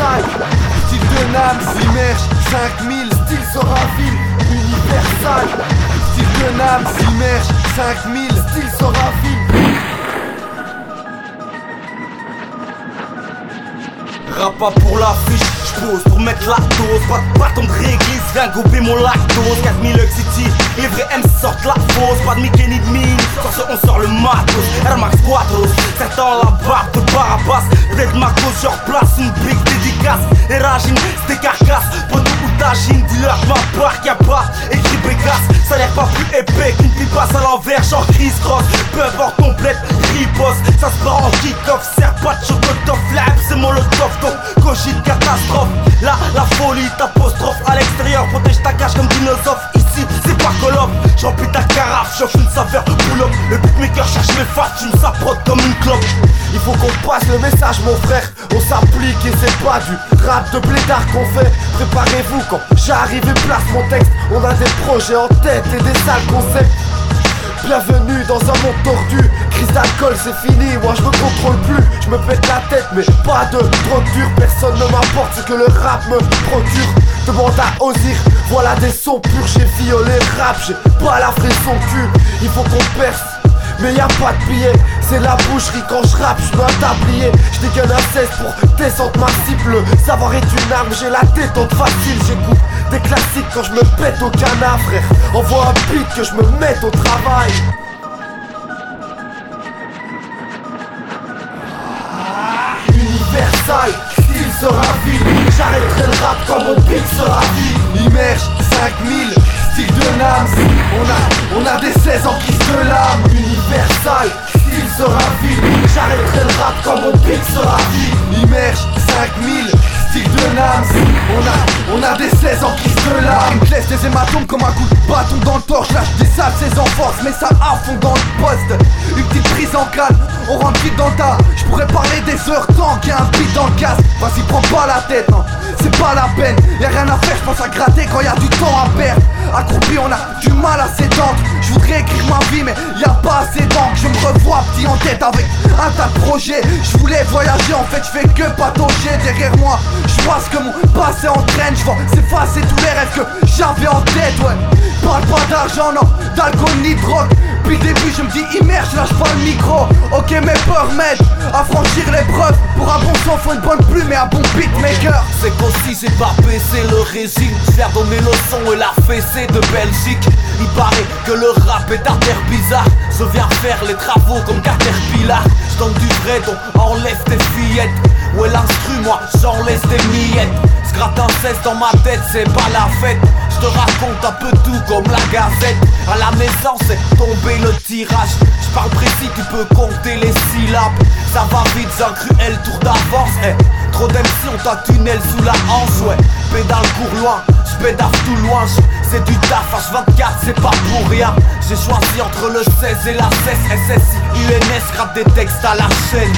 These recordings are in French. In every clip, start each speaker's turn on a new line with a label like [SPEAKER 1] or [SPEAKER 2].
[SPEAKER 1] universal. Style de Nams, immerge 5000, style sera ville, universal. Style de Nams, immerge 5000, style sera ville.
[SPEAKER 2] Rap pas pour l'affiche, j'pose pour mettre la dose. Pas de bâton de réglisse, viens gober mon lactose. 4000 Hug City, les vrais M sortent la fausse. Pas de Mickey ni de mine, sur ce on sort le matos. Air Max Quattros, certains ont la barbe de Barabas. Peut-être Marco sur place, une big dédicace. Éragine, c'était carcasse, poteau ou tagine. Dis-leur de ma part y'a pas écrit Bécasse. Ça a l'air pas plus épais qu'une pipe passe à l'envers, genre Chris Cross. Peu importe complète, riposte. Ça se part en kick-off, serre pas de chocotoff. L'ab c'est molotov, donc cogite catastrophe. Là, la folie t'apostrophe à l'extérieur. Protège ta cage comme dinosaure. Ici, c'est pas Call of. J'remplis ta carafe, j'offre une saveur pull-up. Le beatmaker cherche mes faces, tu me saprotes comme une clope.
[SPEAKER 1] Il faut qu'on passe le message mon frère. On s'applique et c'est pas du rap de blédard qu'on fait. Préparez-vous quand j'arrive et place mon texte. On a des projets en tête et des sales concepts. Bienvenue dans un monde tordu. Crise d'alcool c'est fini, moi je me contrôle plus. Je me pète la tête mais pas de drogue dure. Personne ne m'apporte ce que le rap me procure. Demande à Ozir, voilà des sons purs. J'ai violé le rap, j'ai pas la frisson cul. Il faut qu'on perce, mais y'a pas de billets. C'est la boucherie quand je rappe, je mets un tablier. Je dégaine un 16 pour descendre ma cible. Le savoir est une arme, j'ai la détente facile. J'écoute des classiques quand je me pète au canard, frère. Envoie un beat que je me mette au travail. Universal, style sera ville. J'arrêterai le rap quand mon beat sera ville. Immerge 5000, style de Nams. On a des 16 ans qui se lament. Universal, style sera ville. J'arrêterai le rap quand mon beat sera ville. Immerge 5000, style de Nams. On a des 16 ans qui se lament. Je laisse des hématomes comme un coup de bâton dans le torse. Lâche des salles, c'est en force, mais ça à fond dans le poste. Une petite prise en calme, on rentre vite dans le tas. Je pourrais parler des heures tant qu'il y a un beat dans le casque. Vas-y prends pas la tête, non, c'est pas la peine. Y'a rien à faire, je pense à gratter quand y a du temps à perdre. Accroupi on a du mal à s'étendre. Je voudrais écrire ma vie mais y a pas assez d'encre. Je me revois petit en tête avec un tas de projets. Je voulais voyager, en fait je fais que patauger. Derrière moi, je vois ce que mon passé entraîne. Je vois s'effacer tous les rêves que j'avais en tête, ouais. Parle pas d'argent, non, d'alcool ni de drogue. Depuis le début je me dis immerge, lâche pas le micro. Ok mes peurs m'aident à franchir l'épreuve. Pour un bon son faut une bonne plume et un bon beatmaker.
[SPEAKER 2] C'est qu'aussi j'ai pas baissé le régime. J'fais donner le son et la fessée de Belgique. Il paraît que le rap est artère bizarre. Je viens faire les travaux comme Caterpillar. J'donne du vrai donc enlève tes fillettes. Ouais l'instru moi j'en laisse des miettes. J'gratte un 16 dans ma tête c'est pas la fête. J'te raconte un peu tout comme la gazette. À la naissance c'est tombé le tirage. J'parle précis tu peux compter les syllabes. Ça va vite c'est un cruel tour d'avance. Trop d'MC ont un tunnel sous la hanche. Ouais pédale court loin, j'pédale tout loin. C'est du taf H24 c'est pas pour rien. J'ai choisi entre le 16 et la 16. SSI, UNS gratte des textes à la chaîne.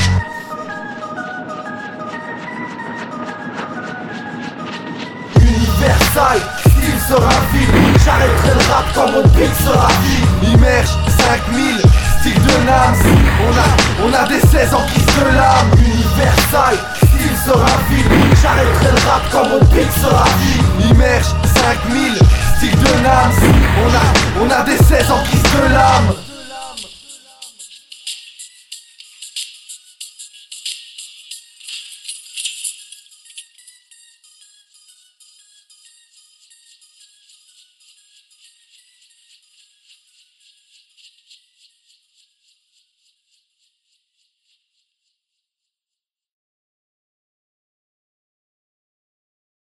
[SPEAKER 1] Universal, style sera ville. J'arrêterai le rap quand mon beat sera ville. Immerge 5000, style de Nams. On a des 16 ans qui se lament. Universal, style sera ville. J'arrêterai le rap quand mon beat sera ville. Immerge 5000, style de Nams. On a des 16 ans qui se lament.